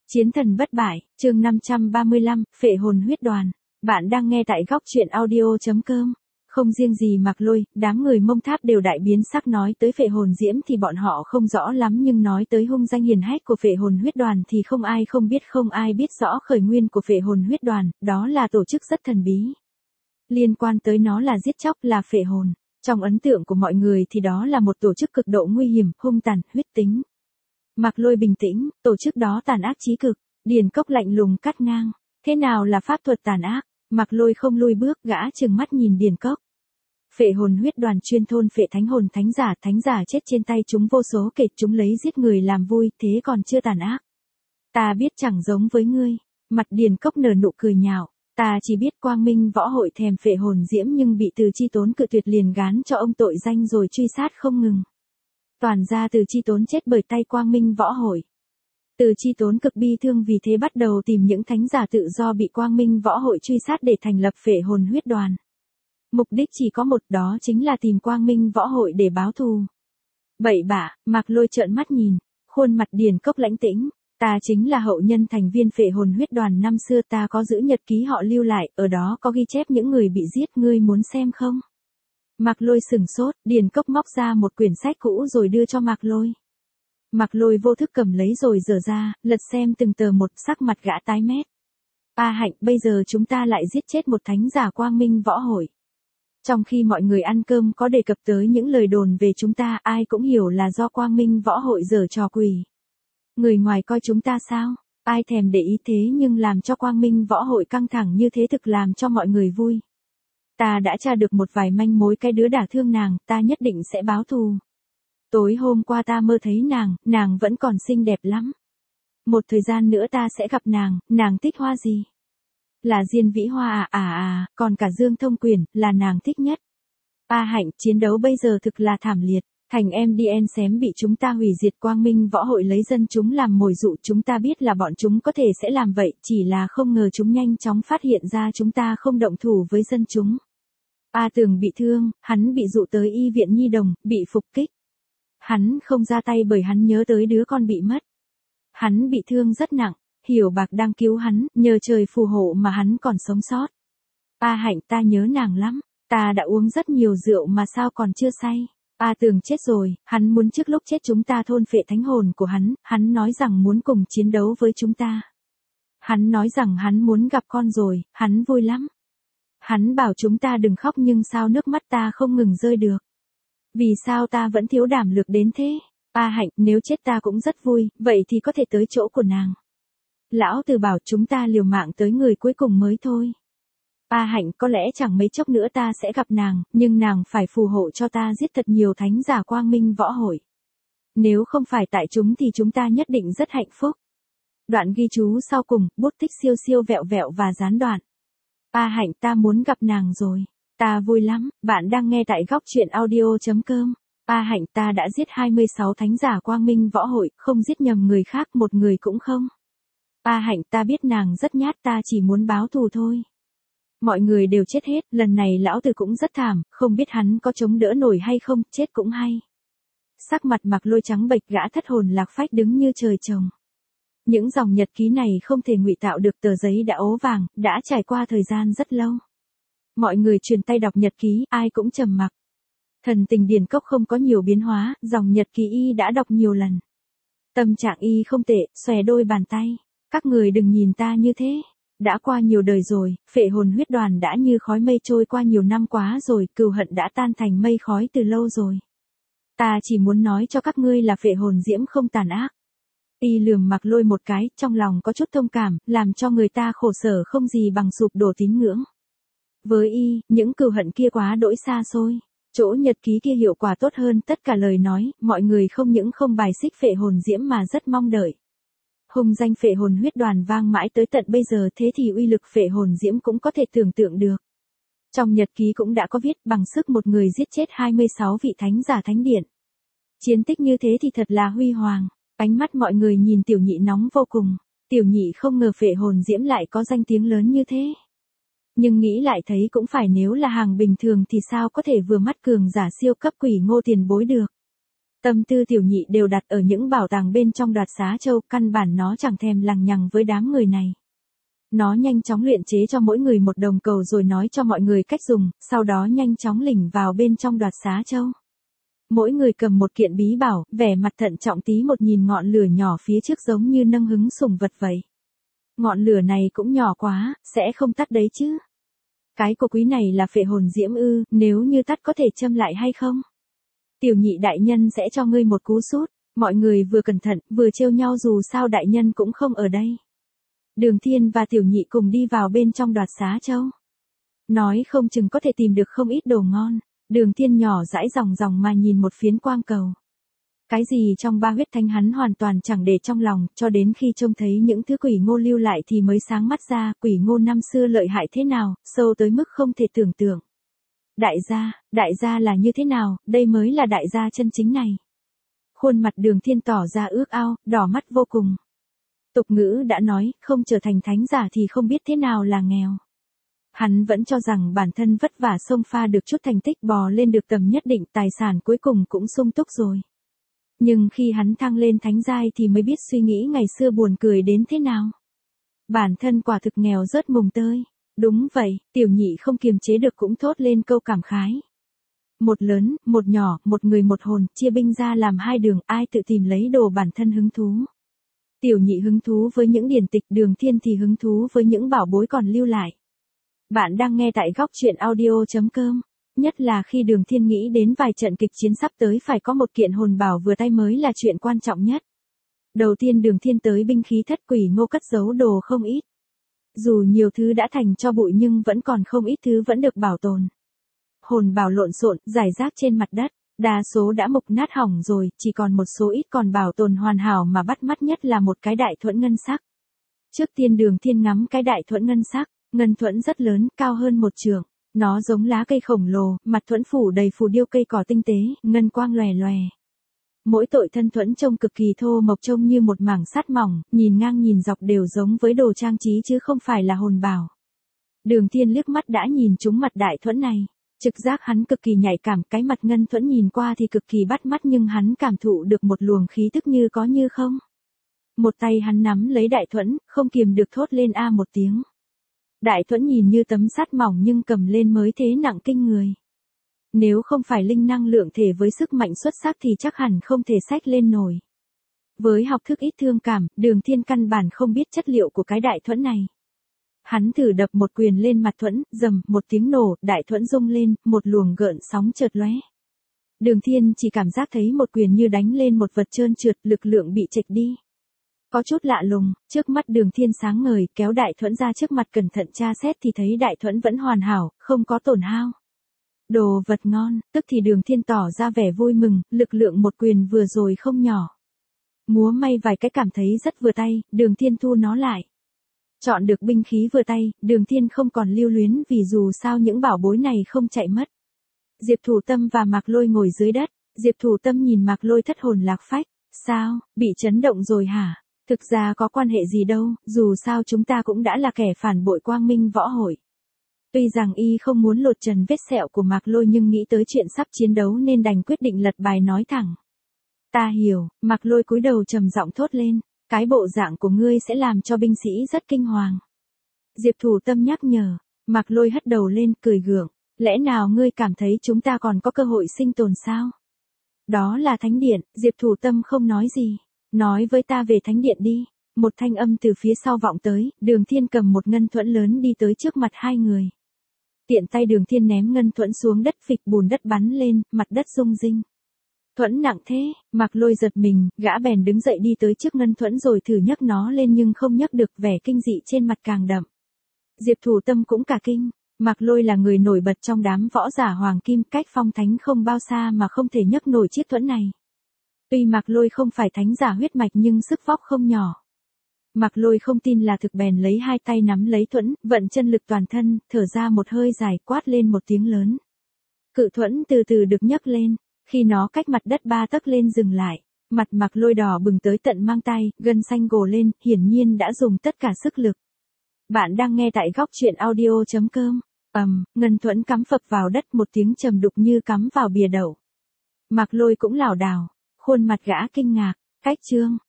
Chiến thần bất bại, chương 535, phệ hồn huyết đoàn. Bạn đang nghe tại góc truyện audio.com. Không riêng gì Mạc Lôi, đám người Mông Tháp đều đại biến sắc. Nói tới phệ hồn diễm thì bọn họ không rõ lắm, nhưng nói tới hung danh hiển hách của phệ hồn huyết đoàn thì không ai biết rõ khởi nguyên của phệ hồn huyết đoàn, đó là tổ chức rất thần bí. Liên quan tới nó là giết chóc, là phệ hồn. Trong ấn tượng của mọi người thì đó là một tổ chức cực độ nguy hiểm, hung tàn, huyết tính. Mạc Lôi bình tĩnh, tổ chức đó tàn ác chí cực. Điền Cốc lạnh lùng cắt ngang. Thế nào là pháp thuật tàn ác? Mạc Lôi không lùi bước, gã trừng mắt nhìn Điền Cốc. Phệ hồn huyết đoàn chuyên thôn phệ thánh hồn thánh giả chết trên tay chúng vô số kể, chúng lấy giết người làm vui, thế còn chưa tàn ác. Ta biết chẳng giống với ngươi. Mặt Điền Cốc nở nụ cười nhạo. Ta chỉ biết Quang Minh Võ Hội thèm phệ hồn diễm nhưng bị Từ Chi Tốn cự tuyệt, liền gán cho ông tội danh rồi truy sát không ngừng. Toàn ra Từ Chi Tốn chết bởi tay Quang Minh Võ Hội. Từ Chi Tốn cực bi thương, vì thế bắt đầu tìm những thánh giả tự do bị Quang Minh Võ Hội truy sát để thành lập phệ hồn huyết đoàn. Mục đích chỉ có một, đó chính là tìm Quang Minh Võ Hội để báo thù. Bậy bạ, Mạc Lôi trợn mắt nhìn, khuôn mặt Điền Cốc lãnh tĩnh. Ta chính là hậu nhân thành viên phệ hồn huyết đoàn năm xưa, ta có giữ nhật ký họ lưu lại, ở đó có ghi chép những người bị giết, ngươi muốn xem không? Mạc Lôi sửng sốt, Điền Cốc móc ra một quyển sách cũ rồi đưa cho Mạc Lôi. Mạc Lôi vô thức cầm lấy rồi dở ra, lật xem từng tờ một, sắc mặt gã tái mét. A Hạnh, bây giờ chúng ta lại giết chết một thánh giả Quang Minh Võ Hội. Trong khi mọi người ăn cơm có đề cập tới những lời đồn về chúng ta, ai cũng hiểu là do Quang Minh Võ Hội giở trò quỷ. Người ngoài coi chúng ta sao? Ai thèm để ý, thế nhưng làm cho Quang Minh Võ Hội căng thẳng như thế thực làm cho mọi người vui. Ta đã tra được một vài manh mối, cái đứa đả thương nàng, ta nhất định sẽ báo thù. Tối hôm qua ta mơ thấy nàng vẫn còn xinh đẹp lắm. Một thời gian nữa ta sẽ gặp nàng thích hoa gì? Là Diên Vĩ Hoa còn cả Dương Thông Quyền, là nàng thích nhất. A Hạnh, chiến đấu bây giờ thực là thảm liệt. Thành MDN xém bị chúng ta hủy diệt, Quang Minh Võ Hội lấy dân chúng làm mồi dụ, chúng ta biết là bọn chúng có thể sẽ làm vậy, chỉ là không ngờ chúng nhanh chóng phát hiện ra chúng ta không động thủ với dân chúng. A Tường bị thương, hắn bị dụ tới y viện nhi đồng, bị phục kích. Hắn không ra tay bởi hắn nhớ tới đứa con bị mất. Hắn bị thương rất nặng, Hiểu Bạc đang cứu hắn, nhờ trời phù hộ mà hắn còn sống sót. A Hạnh, ta nhớ nàng lắm, ta đã uống rất nhiều rượu mà sao còn chưa say. A Tường chết rồi, hắn muốn trước lúc chết chúng ta thôn phệ thánh hồn của hắn nói rằng muốn cùng chiến đấu với chúng ta. Hắn nói rằng hắn muốn gặp con rồi, hắn vui lắm. Hắn bảo chúng ta đừng khóc, nhưng sao nước mắt ta không ngừng rơi được. Vì sao ta vẫn thiếu đảm lực đến thế? A Hạnh, nếu chết ta cũng rất vui, vậy thì có thể tới chỗ của nàng. Lão Từ bảo chúng ta liều mạng tới người cuối cùng mới thôi. A Hạnh, có lẽ chẳng mấy chốc nữa ta sẽ gặp nàng, nhưng nàng phải phù hộ cho ta giết thật nhiều thánh giả Quang Minh Võ Hội. Nếu không phải tại chúng thì chúng ta nhất định rất hạnh phúc. Đoạn ghi chú sau cùng, bút tích siêu siêu vẹo vẹo và gián đoạn. A Hạnh, ta muốn gặp nàng rồi. Ta vui lắm, bạn đang nghe tại góc truyện audio.com. A Hạnh, ta đã giết 26 thánh giả Quang Minh Võ Hội, không giết nhầm người khác, một người cũng không. A Hạnh, ta biết nàng rất nhát, ta chỉ muốn báo thù thôi. Mọi người đều chết hết, lần này lão Từ cũng rất thảm, không biết hắn có chống đỡ nổi hay không, chết cũng hay. Sắc mặt Mạc Lôi trắng bệch, gã thất hồn lạc phách đứng như trời trồng. Những dòng nhật ký này không thể ngụy tạo được, tờ giấy đã ố vàng, đã trải qua thời gian rất lâu. Mọi người truyền tay đọc nhật ký, ai cũng trầm mặc. Thần tình Điền Cốc không có nhiều biến hóa, dòng nhật ký y đã đọc nhiều lần. Tâm trạng y không tệ, xòe đôi bàn tay. Các người đừng nhìn ta như thế. Đã qua nhiều đời rồi, phệ hồn huyết đoàn đã như khói mây trôi qua nhiều năm quá rồi, cừu hận đã tan thành mây khói từ lâu rồi. Ta chỉ muốn nói cho các ngươi là phệ hồn diễm không tàn ác. Y lườm Mạc Lôi một cái, trong lòng có chút thông cảm, làm cho người ta khổ sở không gì bằng sụp đổ tín ngưỡng. Với y, những cừu hận kia quá đỗi xa xôi. Chỗ nhật ký kia hiệu quả tốt hơn tất cả lời nói, mọi người không những không bài xích phệ hồn diễm mà rất mong đợi. Hùng danh phệ hồn huyết đoàn vang mãi tới tận bây giờ, thế thì uy lực phệ hồn diễm cũng có thể tưởng tượng được. Trong nhật ký cũng đã có viết, bằng sức một người giết chết 26 vị thánh giả thánh điện. Chiến tích như thế thì thật là huy hoàng. Ánh mắt mọi người nhìn Tiểu Nhị nóng vô cùng. Tiểu Nhị không ngờ phệ hồn diễm lại có danh tiếng lớn như thế. Nhưng nghĩ lại thấy cũng phải, nếu là hàng bình thường thì sao có thể vừa mắt cường giả siêu cấp quỷ Ngô Tiền Bối được. Tâm tư tiểu nhị đều đặt ở những bảo tàng bên trong Đoạt Xá Châu, căn bản nó chẳng thèm lằng nhằng với đám người này. Nó nhanh chóng luyện chế cho mỗi người một đồng cầu rồi nói cho mọi người cách dùng, sau đó nhanh chóng lỉnh vào bên trong Đoạt Xá Châu. Mỗi người cầm một kiện bí bảo, vẻ mặt thận trọng tí một nhìn ngọn lửa nhỏ phía trước giống như nâng hứng sủng vật vậy. Ngọn lửa này cũng nhỏ quá, sẽ không tắt đấy chứ. Cái của quý này là phệ hồn diễm ư, nếu như tắt có thể châm lại hay không? Tiểu nhị đại nhân sẽ cho ngươi một cú sút. Mọi người vừa cẩn thận, vừa trêu nhau dù sao đại nhân cũng không ở đây. Đường Thiên và tiểu nhị cùng đi vào bên trong Đoạt Xá Châu. Nói không chừng có thể tìm được không ít đồ ngon. Đường Thiên nhỏ dãi dòng dòng mà nhìn một phiến quang cầu. Cái gì trong ba huyết thanh hắn hoàn toàn chẳng để trong lòng, cho đến khi trông thấy những thứ quỷ ngô lưu lại thì mới sáng mắt ra, quỷ ngô năm xưa lợi hại thế nào, sâu tới mức không thể tưởng tượng. Đại gia là như thế nào, đây mới là đại gia chân chính này. Khuôn mặt Đường Thiên tỏ ra ước ao, đỏ mắt vô cùng. Tục ngữ đã nói, không trở thành thánh giả thì không biết thế nào là nghèo. Hắn vẫn cho rằng bản thân vất vả xông pha được chút thành tích bò lên được tầm nhất định, tài sản cuối cùng cũng sung túc rồi. Nhưng khi hắn thăng lên thánh giai thì mới biết suy nghĩ ngày xưa buồn cười đến thế nào. Bản thân quả thực nghèo rớt mùng tơi. Đúng vậy, tiểu nhị không kiềm chế được cũng thốt lên câu cảm khái. Một lớn, một nhỏ, một người một hồn, chia binh ra làm hai đường, ai tự tìm lấy đồ bản thân hứng thú. Tiểu nhị hứng thú với những điển tịch, Đường Thiên thì hứng thú với những bảo bối còn lưu lại. Bạn đang nghe tại góc truyện audio.com. Nhất là khi Đường Thiên nghĩ đến vài trận kịch chiến sắp tới phải có một kiện hồn bảo vừa tay mới là chuyện quan trọng nhất. Đầu tiên Đường Thiên tới binh khí thất, quỷ ngô cất giấu đồ không ít. Dù nhiều thứ đã thành cho bụi nhưng vẫn còn không ít thứ vẫn được bảo tồn. Hồn bảo lộn xộn, rải rác trên mặt đất, đa số đã mục nát hỏng rồi, chỉ còn một số ít còn bảo tồn hoàn hảo mà bắt mắt nhất là một cái đại thuẫn ngân sắc. Trước tiên Đường Thiên ngắm cái đại thuẫn ngân sắc, ngân thuẫn rất lớn, cao hơn một trượng. Nó giống lá cây khổng lồ, mặt thuẫn phủ đầy phù điêu cây cỏ tinh tế, ngân quang lòe lòe. Mỗi tội thân thuẫn trông cực kỳ thô mộc, trông như một mảng sắt mỏng, nhìn ngang nhìn dọc đều giống với đồ trang trí chứ không phải là hồn bảo. Đường Thiên liếc mắt đã nhìn trúng mặt đại thuẫn này. Trực giác hắn cực kỳ nhạy cảm, cái mặt ngân thuẫn nhìn qua thì cực kỳ bắt mắt nhưng hắn cảm thụ được một luồng khí tức như có như không. Một tay hắn nắm lấy đại thuẫn, không kiềm được thốt lên a một tiếng. Đại thuẫn nhìn như tấm sắt mỏng nhưng cầm lên mới thế nặng kinh người. Nếu không phải linh năng lượng thể với sức mạnh xuất sắc thì chắc hẳn không thể xách lên nổi. Với học thức ít thương cảm, Đường Thiên căn bản không biết chất liệu của cái đại thuẫn này. Hắn thử đập một quyền lên mặt thuẫn, rầm, một tiếng nổ, đại thuẫn rung lên, một luồng gợn sóng chợt lóe. Đường Thiên chỉ cảm giác thấy một quyền như đánh lên một vật trơn trượt, lực lượng bị chệch đi. Có chút lạ lùng, trước mắt Đường Thiên sáng ngời, kéo đại thuẫn ra trước mặt cẩn thận tra xét thì thấy đại thuẫn vẫn hoàn hảo, không có tổn hao. Đồ vật ngon, tức thì Đường Thiên tỏ ra vẻ vui mừng, lực lượng một quyền vừa rồi không nhỏ. Múa may vài cái cảm thấy rất vừa tay, Đường Thiên thu nó lại. Chọn được binh khí vừa tay, Đường Thiên không còn lưu luyến vì dù sao những bảo bối này không chạy mất. Diệp Thủ Tâm và Mạc Lôi ngồi dưới đất, Diệp Thủ Tâm nhìn Mạc Lôi thất hồn lạc phách, sao, bị chấn động rồi hả? Thực ra có quan hệ gì đâu, dù sao chúng ta cũng đã là kẻ phản bội Quang Minh Võ Hội. Tuy rằng y không muốn lột trần vết sẹo của Mạc Lôi nhưng nghĩ tới chuyện sắp chiến đấu nên đành quyết định lật bài nói thẳng. Ta hiểu, Mạc Lôi cúi đầu trầm giọng thốt lên, cái bộ dạng của ngươi sẽ làm cho binh sĩ rất kinh hoàng. Diệp Thủ Tâm nhắc nhở, Mạc Lôi hất đầu lên cười gượng, lẽ nào ngươi cảm thấy chúng ta còn có cơ hội sinh tồn sao? Đó là thánh điện, Diệp Thủ Tâm không nói gì. Nói với ta về thánh điện đi. Một thanh âm từ phía sau vọng tới, Đường Thiên cầm một ngân thuẫn lớn đi tới trước mặt hai người. Tiện tay Đường Thiên ném ngân thuẫn xuống đất, phịch bùn đất bắn lên, mặt đất rung rinh. Thuẫn nặng thế, Mạc Lôi giật mình, gã bèn đứng dậy đi tới trước ngân thuẫn rồi thử nhấc nó lên nhưng không nhấc được, vẻ kinh dị trên mặt càng đậm. Diệp Thủ Tâm cũng cả kinh, Mạc Lôi là người nổi bật trong đám võ giả hoàng kim, cách phong thánh không bao xa mà không thể nhấc nổi chiếc thuẫn này. Tuy Mạc Lôi không phải thánh giả huyết mạch nhưng sức vóc không nhỏ. Mạc Lôi không tin là thực bèn lấy hai tay nắm lấy thuẫn, vận chân lực toàn thân, thở ra một hơi dài, quát lên một tiếng lớn. Cự thuẫn từ từ được nhấc lên, khi nó cách mặt đất 3 tấc lên dừng lại, mặt Mạc Lôi đỏ bừng tới tận mang tay, gân xanh gồ lên, hiển nhiên đã dùng tất cả sức lực. Bạn đang nghe tại góc truyện audio.com. Ngân thuẫn cắm phập vào đất, một tiếng trầm đục như cắm vào bìa đậu. Mạc Lôi cũng lảo đảo, Khuôn mặt gã kinh ngạc, cách chương.